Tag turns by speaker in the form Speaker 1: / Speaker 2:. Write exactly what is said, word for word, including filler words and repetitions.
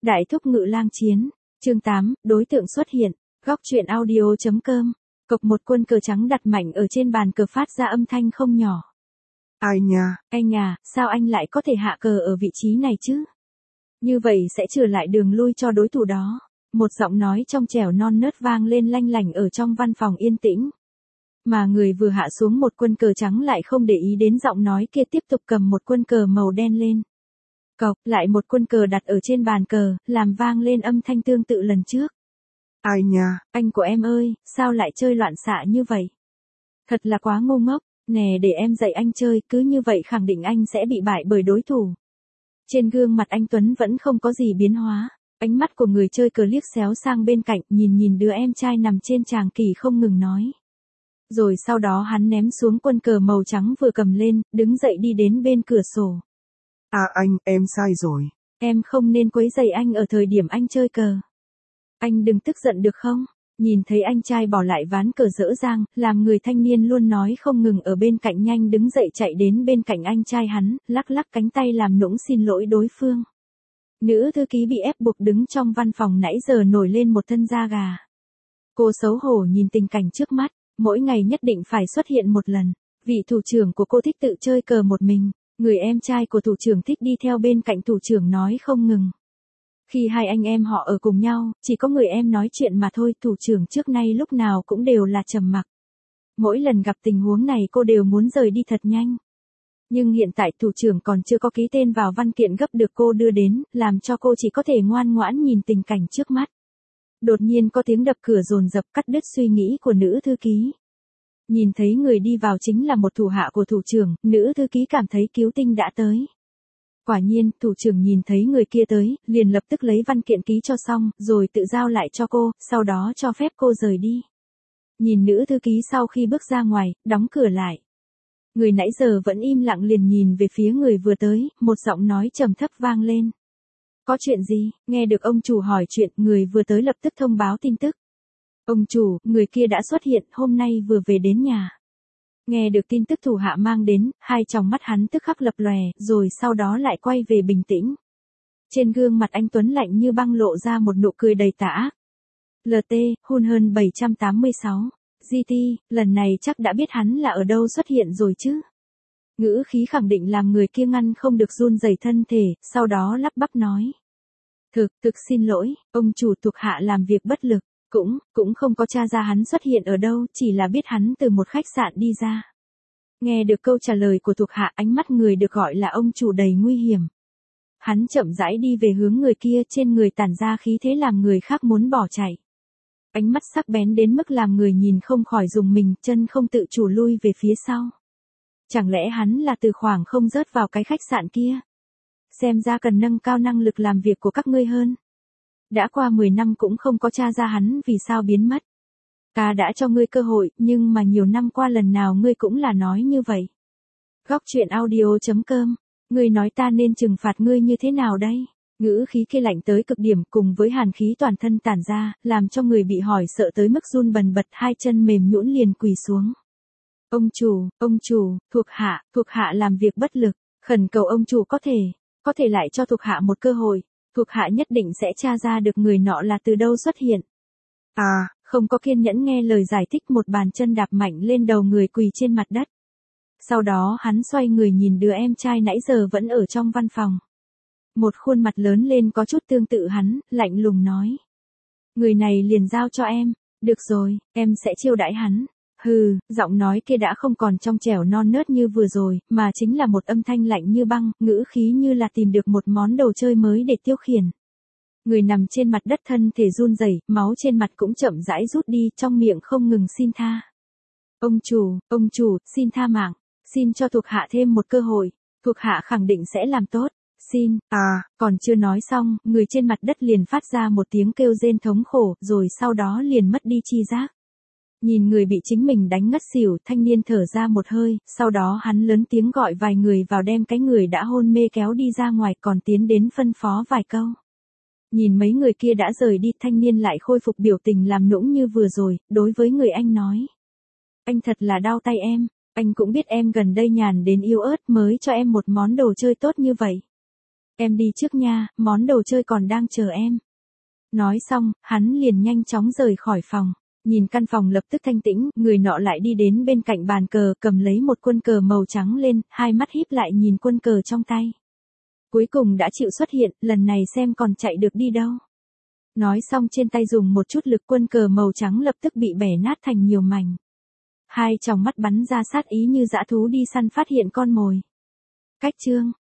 Speaker 1: Đại thúc ngự lang chiến, chương tám, đối tượng xuất hiện, góc truyện audio.com, cộc một quân cờ trắng đặt mạnh ở trên bàn cờ phát ra âm thanh không nhỏ.
Speaker 2: Ai nha?
Speaker 1: Anh à, sao anh lại có thể hạ cờ ở vị trí này chứ? Như vậy sẽ trừ lại đường lui cho đối thủ đó. Một giọng nói trong trẻo non nớt vang lên lanh lảnh ở trong văn phòng yên tĩnh. Mà người vừa hạ xuống một quân cờ trắng lại không để ý đến giọng nói kia, tiếp tục cầm một quân cờ màu đen lên. Cộc, lại một quân cờ đặt ở trên bàn cờ, làm vang lên âm thanh tương tự lần trước.
Speaker 2: Ai nha?
Speaker 1: Anh của em ơi, sao lại chơi loạn xạ như vậy? Thật là quá ngu ngốc, nè để em dạy anh chơi, cứ như vậy khẳng định anh sẽ bị bại bởi đối thủ. Trên gương mặt anh Tuấn vẫn không có gì biến hóa, ánh mắt của người chơi cờ liếc xéo sang bên cạnh, nhìn nhìn đứa em trai nằm trên tràng kỳ không ngừng nói. Rồi sau đó hắn ném xuống quân cờ màu trắng vừa cầm lên, đứng dậy đi đến bên cửa sổ.
Speaker 2: À anh, em sai rồi.
Speaker 1: Em không nên quấy rầy anh ở thời điểm anh chơi cờ. Anh đừng tức giận được không? Nhìn thấy anh trai bỏ lại ván cờ dở dang, làm người thanh niên luôn nói không ngừng ở bên cạnh nhanh đứng dậy chạy đến bên cạnh anh trai hắn, lắc lắc cánh tay làm nũng xin lỗi đối phương. Nữ thư ký bị ép buộc đứng trong văn phòng nãy giờ nổi lên một thân da gà. Cô xấu hổ nhìn tình cảnh trước mắt, mỗi ngày nhất định phải xuất hiện một lần. Vị thủ trưởng của cô thích tự chơi cờ một mình, người em trai của thủ trưởng thích đi theo bên cạnh thủ trưởng nói không ngừng. Khi hai anh em họ ở cùng nhau, chỉ có người em nói chuyện mà thôi, thủ trưởng trước nay lúc nào cũng đều là trầm mặc. Mỗi lần gặp tình huống này cô đều muốn rời đi thật nhanh. Nhưng hiện tại thủ trưởng còn chưa có ký tên vào văn kiện gấp được cô đưa đến, làm cho cô chỉ có thể ngoan ngoãn nhìn tình cảnh trước mắt. Đột nhiên có tiếng đập cửa dồn dập cắt đứt suy nghĩ của nữ thư ký. Nhìn thấy người đi vào chính là một thủ hạ của thủ trưởng, nữ thư ký cảm thấy cứu tinh đã tới. Quả nhiên, thủ trưởng nhìn thấy người kia tới, liền lập tức lấy văn kiện ký cho xong, rồi tự giao lại cho cô, sau đó cho phép cô rời đi. Nhìn nữ thư ký sau khi bước ra ngoài, đóng cửa lại. Người nãy giờ vẫn im lặng liền nhìn về phía người vừa tới, một giọng nói trầm thấp vang lên. Có chuyện gì? Nghe được ông chủ hỏi chuyện, người vừa tới lập tức thông báo tin tức. Ông chủ, người kia đã xuất hiện, hôm nay vừa về đến nhà. Nghe được tin tức thủ hạ mang đến, hai tròng mắt hắn tức khắc lập lòe, rồi sau đó lại quay về bình tĩnh. Trên gương mặt anh Tuấn lạnh như băng lộ ra một nụ cười đầy tà ác. lờ tê, hun hơn bảy trăm tám mươi sáu, giê tê, lần này chắc đã biết hắn là ở đâu xuất hiện rồi chứ. Ngữ khí khẳng định làm người kia ngăn không được run rẩy thân thể, sau đó lắp bắp nói. Thực, thực xin lỗi, ông chủ thuộc hạ làm việc bất lực. Cũng, cũng không có tra ra hắn xuất hiện ở đâu, chỉ là biết hắn từ một khách sạn đi ra. Nghe được câu trả lời của thuộc hạ, ánh mắt người được gọi là ông chủ đầy nguy hiểm. Hắn chậm rãi đi về hướng người kia, trên người tản ra khí thế làm người khác muốn bỏ chạy. Ánh mắt sắc bén đến mức làm người nhìn không khỏi dùng mình, chân không tự chủ lui về phía sau. Chẳng lẽ hắn là từ khoảng không rớt vào cái khách sạn kia? Xem ra cần nâng cao năng lực làm việc của các ngươi hơn. Đã qua mười năm cũng không có tra ra hắn vì sao biến mất. Ta đã cho ngươi cơ hội, nhưng mà nhiều năm qua lần nào ngươi cũng là nói như vậy. Góc truyện audio.com, ngươi nói ta nên trừng phạt ngươi như thế nào đây? Ngữ khí kia lạnh tới cực điểm cùng với hàn khí toàn thân tản ra, làm cho người bị hỏi sợ tới mức run bần bật, hai chân mềm nhũn liền quỳ xuống. Ông chủ, ông chủ, thuộc hạ, thuộc hạ làm việc bất lực, khẩn cầu ông chủ có thể, có thể lại cho thuộc hạ một cơ hội. Thuộc hạ nhất định sẽ tra ra được người nọ là từ đâu xuất hiện. À, không có kiên nhẫn nghe lời giải thích, một bàn chân đạp mạnh lên đầu người quỳ trên mặt đất. Sau đó hắn xoay người nhìn đứa em trai nãy giờ vẫn ở trong văn phòng. Một khuôn mặt lớn lên có chút tương tự hắn, lạnh lùng nói. Người này liền giao cho em, được rồi, em sẽ chiêu đãi hắn. Hừ, giọng nói kia đã không còn trong trẻo non nớt như vừa rồi, mà chính là một âm thanh lạnh như băng, ngữ khí như là tìm được một món đồ chơi mới để tiêu khiển. Người nằm trên mặt đất thân thể run rẩy, máu trên mặt cũng chậm rãi rút đi, trong miệng không ngừng xin tha. Ông chủ, ông chủ, xin tha mạng, xin cho thuộc hạ thêm một cơ hội, thuộc hạ khẳng định sẽ làm tốt, xin, à, còn chưa nói xong, người trên mặt đất liền phát ra một tiếng kêu rên thống khổ, rồi sau đó liền mất đi chi giác. Nhìn người bị chính mình đánh ngất xỉu, thanh niên thở ra một hơi, sau đó hắn lớn tiếng gọi vài người vào đem cái người đã hôn mê kéo đi ra ngoài, còn tiến đến phân phó vài câu. Nhìn mấy người kia đã rời đi, thanh niên lại khôi phục biểu tình làm nũng như vừa rồi, đối với người anh nói. Anh thật là đau tay em, anh cũng biết em gần đây nhàn đến yếu ớt mới cho em một món đồ chơi tốt như vậy. Em đi trước nha, món đồ chơi còn đang chờ em. Nói xong, hắn liền nhanh chóng rời khỏi phòng. Nhìn căn phòng lập tức thanh tĩnh, người nọ lại đi đến bên cạnh bàn cờ, cầm lấy một quân cờ màu trắng lên, hai mắt híp lại nhìn quân cờ trong tay. Cuối cùng đã chịu xuất hiện, lần này xem còn chạy được đi đâu. Nói xong trên tay dùng một chút lực, quân cờ màu trắng lập tức bị bẻ nát thành nhiều mảnh. Hai tròng mắt bắn ra sát ý như dã thú đi săn phát hiện con mồi. Cách chương